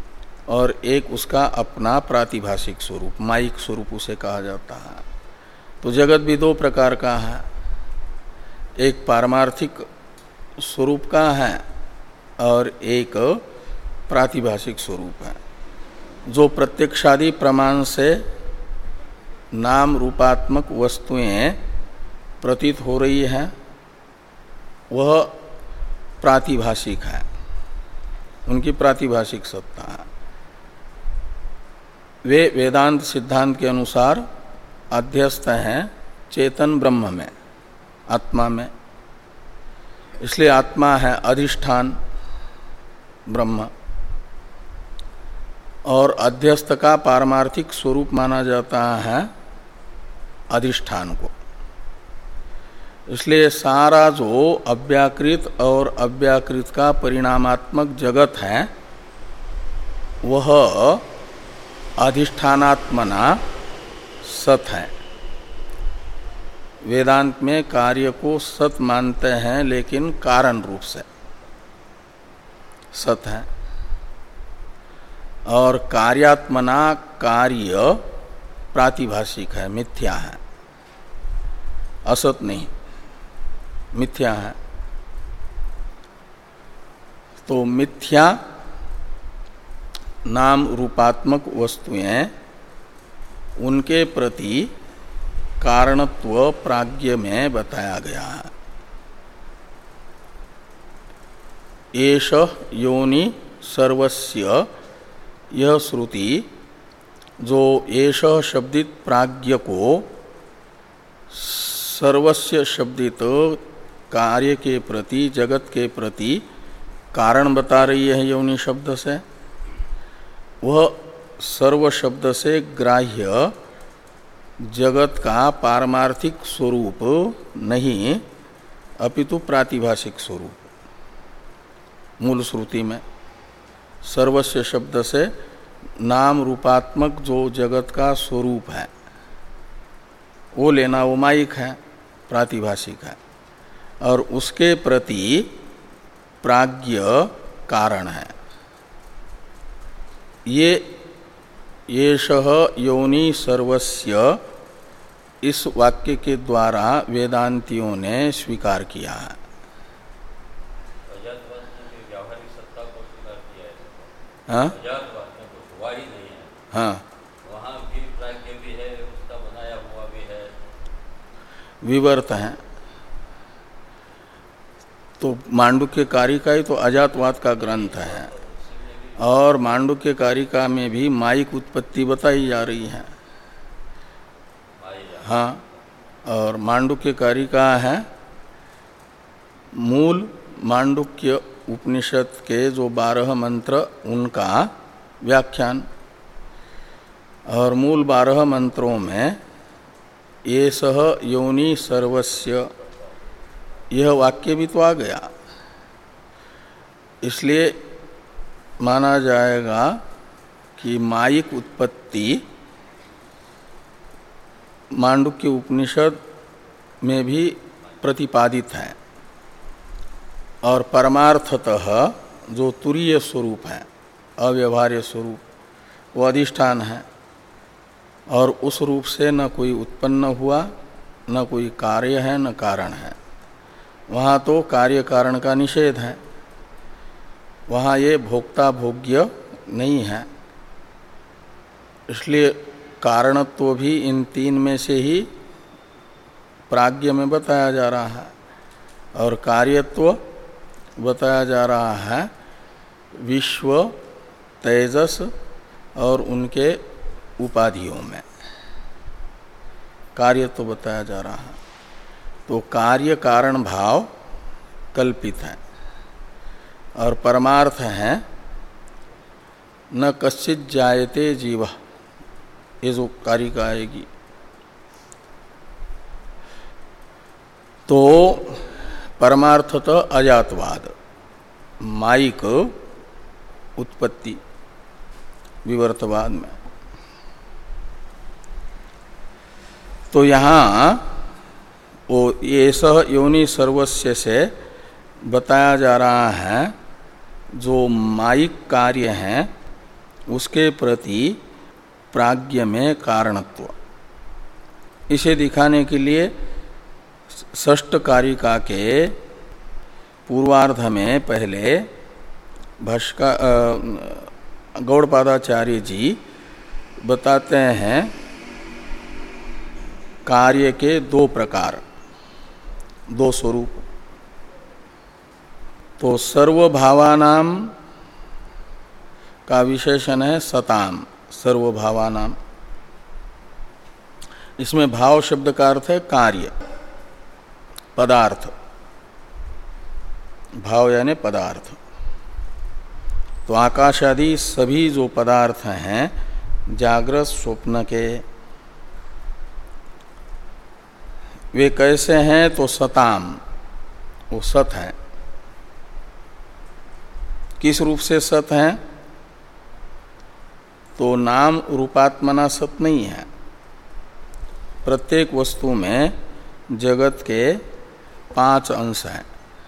और एक उसका अपना प्रातिभाषिक स्वरूप, माइक स्वरूप उसे कहा जाता है। तो जगत भी दो प्रकार का है, एक पारमार्थिक स्वरूप का है और एक प्रातिभाषिक स्वरूप है। जो प्रत्यक्षादि प्रमाण से नाम रूपात्मक वस्तुएं प्रतीत हो रही हैं वह प्रातिभाषिक है, उनकी प्रातिभाषिक सत्ता है। वे वेदांत सिद्धांत के अनुसार अध्यस्त हैं चेतन ब्रह्म में, आत्मा में। इसलिए आत्मा है अधिष्ठान ब्रह्म, और अध्यस्त का पारमार्थिक स्वरूप माना जाता है अधिष्ठान को। इसलिए सारा जो अव्याकृत और अव्याकृत का परिणामात्मक जगत है वह अधिष्ठानात्मना सत है। वेदांत में कार्य को सत मानते हैं लेकिन कारण रूप से सत है, और कार्यात्मना कार्य प्रातिभाषिक है, मिथ्या है, असत नहीं, मिथ्या है। तो मिथ्या नाम रूपात्मक वस्तुएं उनके प्रति कारणत्व प्राज्ञ में बताया गया है। एष योनि सर्वस्य, यह श्रुति जो एष शब्दित प्राज्ञ को सर्वस्य शब्दित कार्य के प्रति, जगत के प्रति कारण बता रही है योनि शब्द से, वह सर्व शब्द से ग्राह्य जगत का पारमार्थिक स्वरूप नहीं अपितु प्रातिभाषिक स्वरूप। मूल श्रुति में सर्वस्य शब्द से नाम रूपात्मक जो जगत का स्वरूप है वो लेना, वो माइक है, प्रातिभाषिक है, और उसके प्रति प्राज्ञ कारण है। ये येषः योनि सर्वस्य इस वाक्य के द्वारा वेदांतियों ने स्वीकार किया है। हाँ हाँ, वहाँ भी प्राज्ञ भी है, उसका बनाया हुआ भी है, विवर्त है। तो मांडुक्य कारिका ही तो अजातवाद का ग्रंथ है, और मांडुक्य कारिका में भी माइक उत्पत्ति बताई जा रही है। हाँ, और मांडुक्य कारिका है मूल मांडुक्य उपनिषद के जो बारह मंत्र उनका व्याख्यान, और मूल बारह मंत्रों में ये सह योनि सर्वस्य यह वाक्य भी तो आ गया। इसलिए माना जाएगा कि मायिक उत्पत्ति मांडुक्य उपनिषद में भी प्रतिपादित है, और परमार्थतः जो तुरीय स्वरूप है, अव्यवहार्य स्वरूप, वो अधिष्ठान है, और उस रूप से न कोई उत्पन्न हुआ, न कोई कार्य है, न कारण है। वहाँ तो कार्य कारण का निषेध है, वहाँ ये भोक्ता भोग्य नहीं है। इसलिए कारणत्व भी इन तीन में से ही प्राज्ञ में बताया जा रहा है, और कार्यत्व बताया जा रहा है विश्व, तेजस और उनके उपाधियों में कार्य तो बताया जा रहा है। तो कार्य कारण भाव कल्पित है, और परमार्थ है न कश्चित जायते जीव, ये जो कारिका आएगी। तो परमार्थतः अजातवाद, माइक उत्पत्ति विवर्तवाद में। तो यहाँ वो ये सह योनि सर्वस्य से बताया जा रहा है जो माइक कार्य हैं उसके प्रति प्राज्ञ में कारणत्व, इसे दिखाने के लिए षष्ठ कारिका के पूर्वार्ध में पहले भाष्का गौड़पादाचार्य जी बताते हैं कार्य के दो प्रकार, दो स्वरूप। तो सर्वभावानाम का विशेषण है सताम, सर्वभावानाम। इसमें भाव शब्द का अर्थ है कार्य, पदार्थ। भाव यानी पदार्थ। तो आकाश आदि सभी जो पदार्थ हैं जागृत स्वप्न के, वे कैसे हैं? तो सताम, वो सत हैं। किस रूप से सत हैं? तो नाम रूपात्मना सत नहीं है। प्रत्येक वस्तु में जगत के पांच अंश हैं,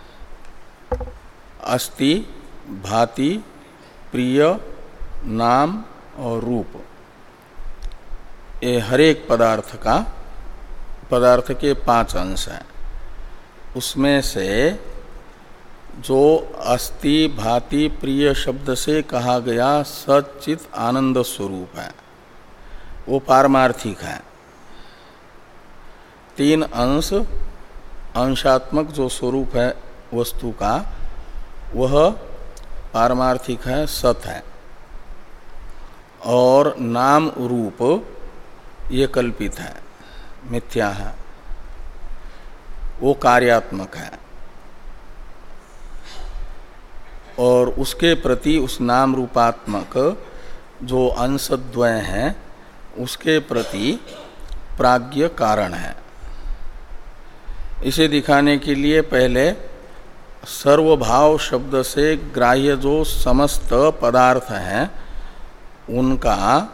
अस्ति, भाति, प्रिय, नाम और रूप। ये हर एक पदार्थ का, पदार्थ के पांच अंश हैं। उसमें से जो अस्ति, भाति, प्रिय शब्द से कहा गया सच्चित आनंद स्वरूप है, वो पारमार्थिक है। तीन अंश अंशात्मक जो स्वरूप है वस्तु का, वह पारमार्थिक है, सत है। और नाम रूप ये कल्पित है, मिथ्या है, वो कार्यात्मक है। और उसके प्रति उस नाम रूपात्मक जो अंशद्वय हैं उसके प्रति प्राज्ञ कारण है। इसे दिखाने के लिए पहले सर्वभाव शब्द से ग्राह्य जो समस्त पदार्थ हैं उनका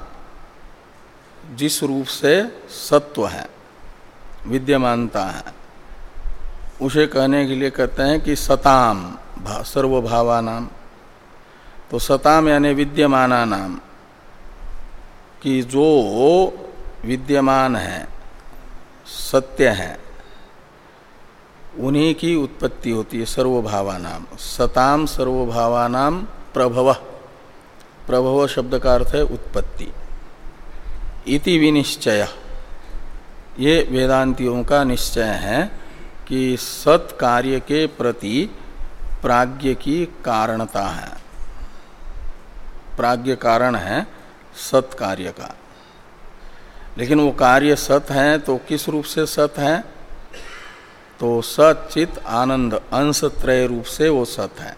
जिस रूप से सत्व है, विद्यमानता है, उसे कहने के लिए कहते हैं कि सताम, सर्वभावानाम। तो सताम यानी विद्यमाना नाम, कि जो विद्यमान है, सत्य है, उन्हीं की उत्पत्ति होती है सर्वभावानाम। सताम सर्वभावानाम प्रभव, प्रभव शब्द का अर्थ है उत्पत्ति। इति विनिश्चय, ये वेदांतियों का निश्चय है कि सत कार्य के प्रति प्राज्ञ की कारणता है। प्राज्ञ कारण है सत कार्य का। लेकिन वो कार्य सत है तो किस रूप से सत है? तो सत चित आनंद अंश त्रय रूप से वो सत है,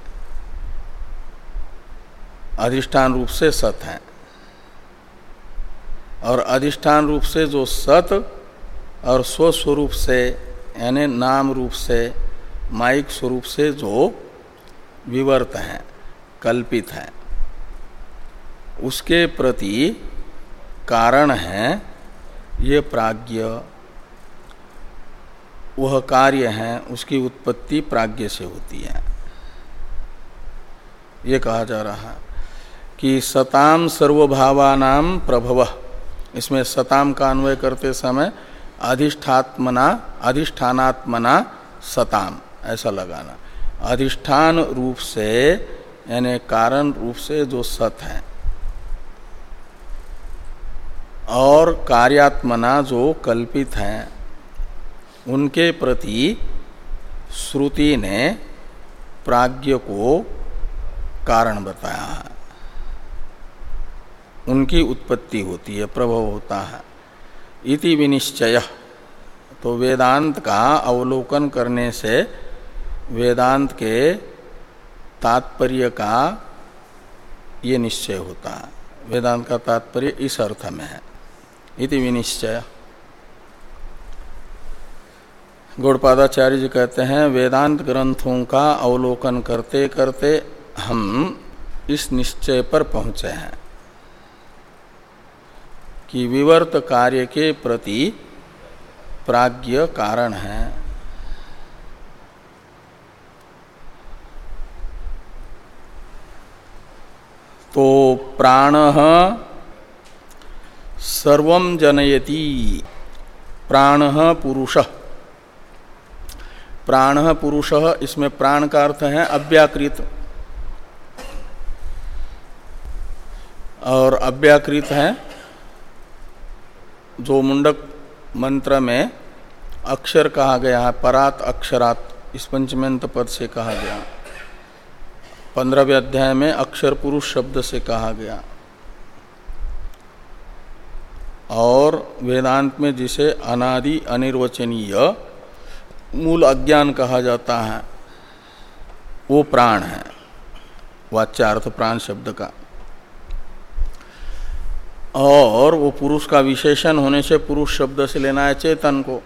अधिष्ठान रूप से सत है। और अधिष्ठान रूप से जो सत और स्वस्वरूप से यानी नाम रूप से, माइक स्वरूप से जो विवर्त है, कल्पित है, उसके प्रति कारण है ये प्राज्ञ। वह कार्य है, उसकी उत्पत्ति प्राज्ञ से होती है। ये कहा जा रहा है कि सताम सर्वभावानाम प्रभव। इसमें सताम का अन्वय करते समय अधिष्ठात्मना, अधिष्ठानात्मना सताम ऐसा लगाना। अधिष्ठान रूप से यानी कारण रूप से जो सत है, और कार्यात्मना जो कल्पित हैं, उनके प्रति श्रुति ने प्राज्ञ को कारण बताया है। उनकी उत्पत्ति होती है, प्रभव होता है। इति विनिश्चय, तो वेदांत का अवलोकन करने से वेदांत के तात्पर्य का ये निश्चय होता है। वेदांत का तात्पर्य इस अर्थ में है, इति विनिश्चय। गौड़पादाचार्य जी कहते हैं वेदांत ग्रंथों का अवलोकन करते करते हम इस निश्चय पर पहुंचे हैं कि विवर्त कार्य के प्रति प्राज्ञ कारण है। तो प्राणः सर्वं जनयति, प्राणः पुरुषः। प्राणः पुरुषः, इसमें प्राण का अर्थ है अव्याकृत, और अव्याकृत है जो मुंडक मंत्र में अक्षर कहा गया है, परात अक्षरात, इस पंचमेंत पद से कहा गया। पंद्रहवें अध्याय में अक्षर पुरुष शब्द से कहा गया, और वेदांत में जिसे अनादि अनिर्वचनीय मूल अज्ञान कहा जाता है वो प्राण है, वाच्यार्थ प्राण शब्द का। और वो पुरुष का विशेषण होने से पुरुष शब्द से लेना है चेतन को,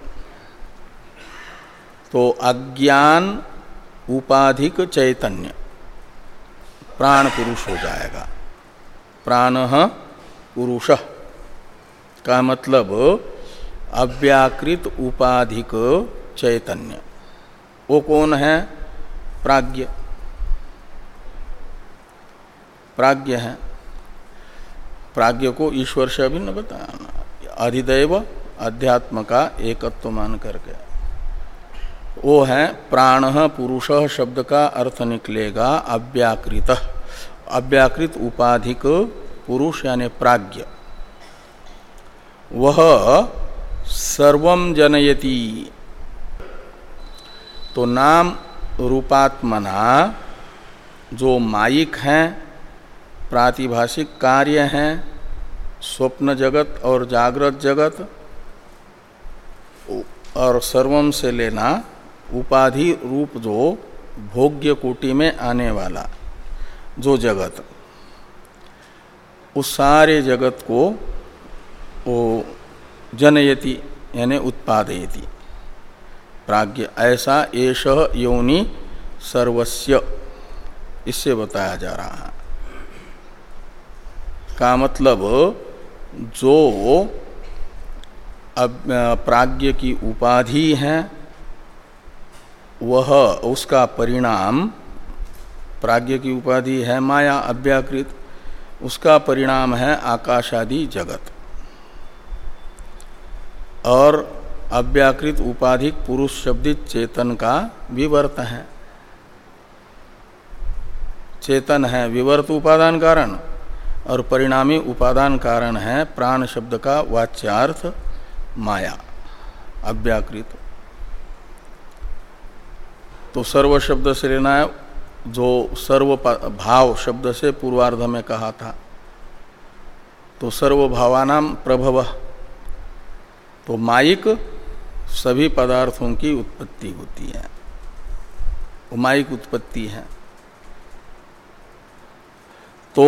तो अज्ञान उपाधिक चैतन्य प्राण पुरुष हो जाएगा। प्राणः पुरुषः का मतलब अव्याकृत उपाधिक चैतन्य। वो कौन है? प्राज्ञ। प्राज्ञ है। प्राज्ञ को ईश्वर से अभिन्न बताना, अधिदैव अध्यात्म का एकत्व मान करके। वो है प्राणः पुरुषः शब्द का अर्थ निकलेगा अव्याकृत, अव्याकृत उपाधिक पुरुष यानी प्राज्ञ। वह सर्वं जनयति, तो नाम रूपात्मना जो मायिक हैं, प्रातिभाषिक कार्य हैं, स्वप्न जगत और जागृत जगत, और सर्वम से लेना उपाधि रूप जो भोग्य कोटि में आने वाला जो जगत, उस सारे जगत को वो जनयति यानी उत्पादयति। प्राज्ञ ऐसा एष योनि सर्वस्य, इससे बताया जा रहा है। का मतलब जो प्राज्ञ की उपाधि है वह, उसका परिणाम, प्राज्ञ की उपाधि है माया अव्याकृत, उसका परिणाम है आकाशादि जगत, और अव्याकृत उपाधिक पुरुष शब्दित चेतन का विवर्त है। चेतन है विवर्त उपादान कारण, और परिणामी उपादान कारण है प्राण शब्द का वाच्यार्थ माया अव्याकृत। तो सर्व शब्द से लेना है जो सर्व भाव शब्द से पूर्वार्ध में कहा था, तो सर्व भावानाम प्रभव, तो मायिक सभी पदार्थों की उत्पत्ति होती है, वो मायिक उत्पत्ति है। तो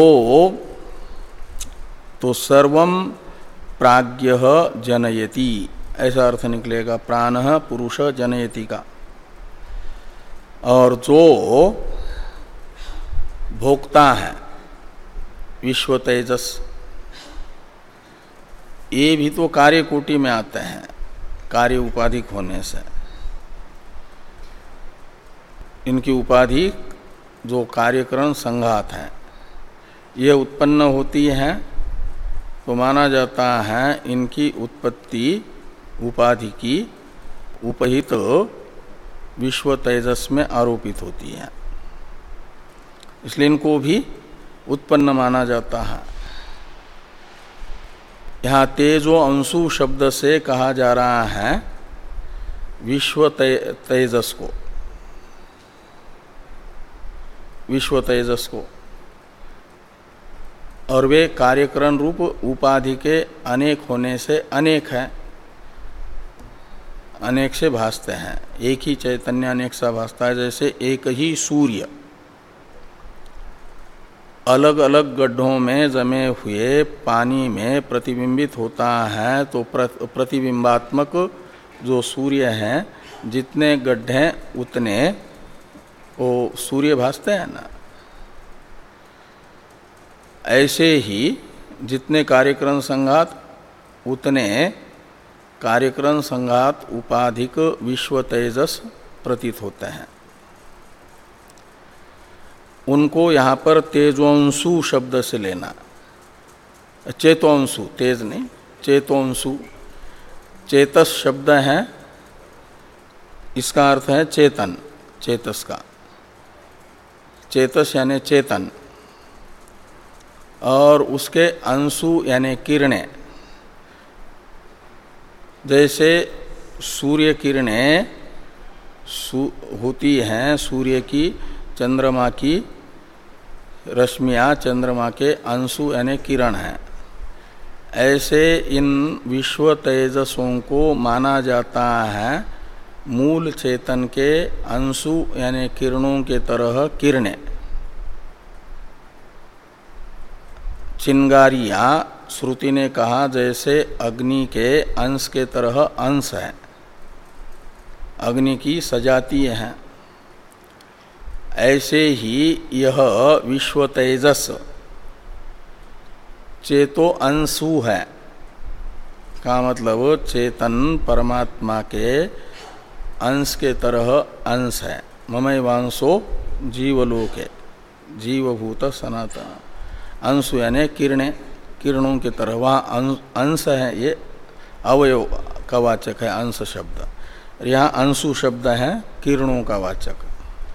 तो सर्वम प्राज्ञ जनयति, ऐसा अर्थ निकलेगा प्राणः पुरुष जनयति का। और जो भोक्ता है विश्व तेजस, ये भी तो कार्य कोटि में आते हैं, कार्य उपाधिक होने से। इनकी उपाधि जो कार्यकरण संघात है ये उत्पन्न होती है, तो माना जाता है इनकी उत्पत्ति उपाधि की उपहित विश्व तेजस में आरोपित होती है, इसलिए इनको भी उत्पन्न माना जाता है। यहाँ तेजो अंशु शब्द से कहा जा रहा है विश्व ते, तेजस को, विश्व तेजस को, और वे कार्यकरण रूप उपाधि के अनेक होने से अनेक है, अनेक से भासते हैं। एक ही चैतन्य अनेक सा भासता है। जैसे एक ही सूर्य अलग अलग गड्ढों में जमे हुए पानी में प्रतिबिंबित होता है, तो प्रतिबिंबात्मक जो सूर्य हैं, जितने गड्ढे उतने वो सूर्य भासते हैं ना। ऐसे ही जितने कार्यकरण संघात उतने कार्यकरण संघात उपाधिक विश्व तेजस प्रतीत होते हैं। उनको यहाँ पर तेजोंसु शब्द से लेना, चेतोंसु, तेज नहीं, चेतोंसु, चेतस शब्द है, इसका अर्थ है चेतन, चेतस का, चेतस यानी चेतन, और उसके अंशु यानी किरणें। जैसे सूर्य किरणें होती हैं, सूर्य की, चंद्रमा की रश्मियाँ चंद्रमा के अंशु यानी किरण हैं, ऐसे इन विश्व तेजसों को माना जाता है मूल चेतन के अंशु यानी किरणों के तरह किरणें। चिंगारियाँ श्रुति ने कहा जैसे अग्नि के अंश के तरह अंश है, अग्नि की सजातीय हैं, ऐसे ही यह विश्व तेजस चेतो अंशु है, का मतलब चेतन परमात्मा के अंश के तरह अंश है। ममैवांशो जीवलोके, जीवभूत सनातन, अंशु यानी किरणें, किरणों की तरह, वहाँ अंश है, ये अवयव का वाचक है अंश शब्द, यहाँ अंशु शब्द है किरणों का वाचक।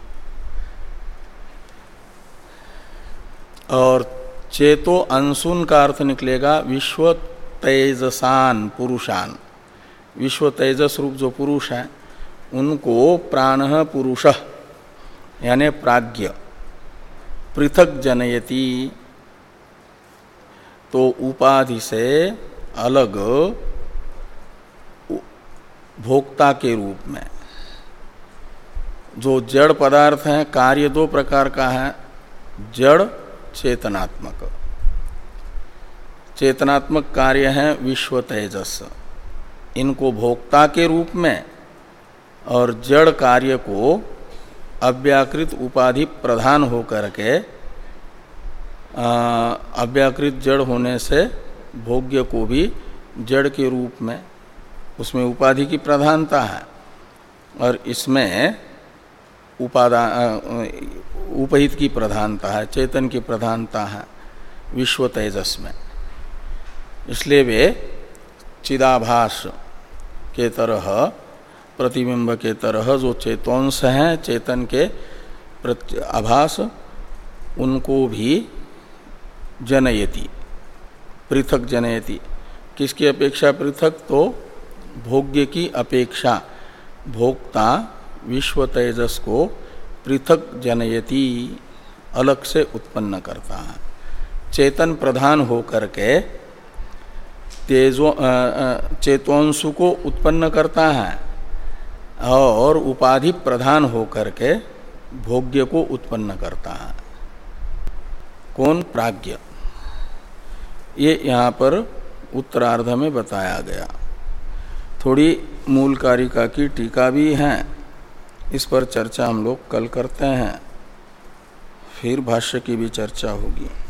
और चेतो अंशुन का अर्थ निकलेगा विश्व तेजसान पुरुषान, विश्व तेजस रूप जो पुरुष है उनको प्राणः पुरुषः यानी प्राज्ञ पृथक जनयति, तो उपाधि से अलग भोक्ता के रूप में। जो जड़ पदार्थ है, कार्य दो प्रकार का है, जड़ चेतनात्मक। चेतनात्मक कार्य है विश्व तेजस, इनको भोक्ता के रूप में, और जड़ कार्य को अव्याकृत उपाधि प्रधान होकर के, अव्याकृत जड़ होने से भोग्य को भी जड़ के रूप में, उसमें उपाधि की प्रधानता है, और इसमें उपादान उपहित की प्रधानता है, चेतन की प्रधानता है विश्व तेजस में। इसलिए वे चिदाभास के तरह, प्रतिबिंब के तरह जो चेतोंश हैं, चेतन के आभास, उनको भी जनयति, पृथक जनयति। किसकी अपेक्षा पृथक? तो भोग्य की अपेक्षा भोक्ता विश्व तेजस को पृथक जनयति, अलग से उत्पन्न करता है। चेतन प्रधान होकर के तेजो चेतोंशु को उत्पन्न करता है, और उपाधि प्रधान होकर के भोग्य को उत्पन्न करता है। कौन? प्राज्ञ। ये यहाँ पर उत्तरार्ध में बताया गया। थोड़ी मूल कारिका की टीका भी है, इस पर चर्चा हम लोग कल करते हैं, फिर भाष्य की भी चर्चा होगी।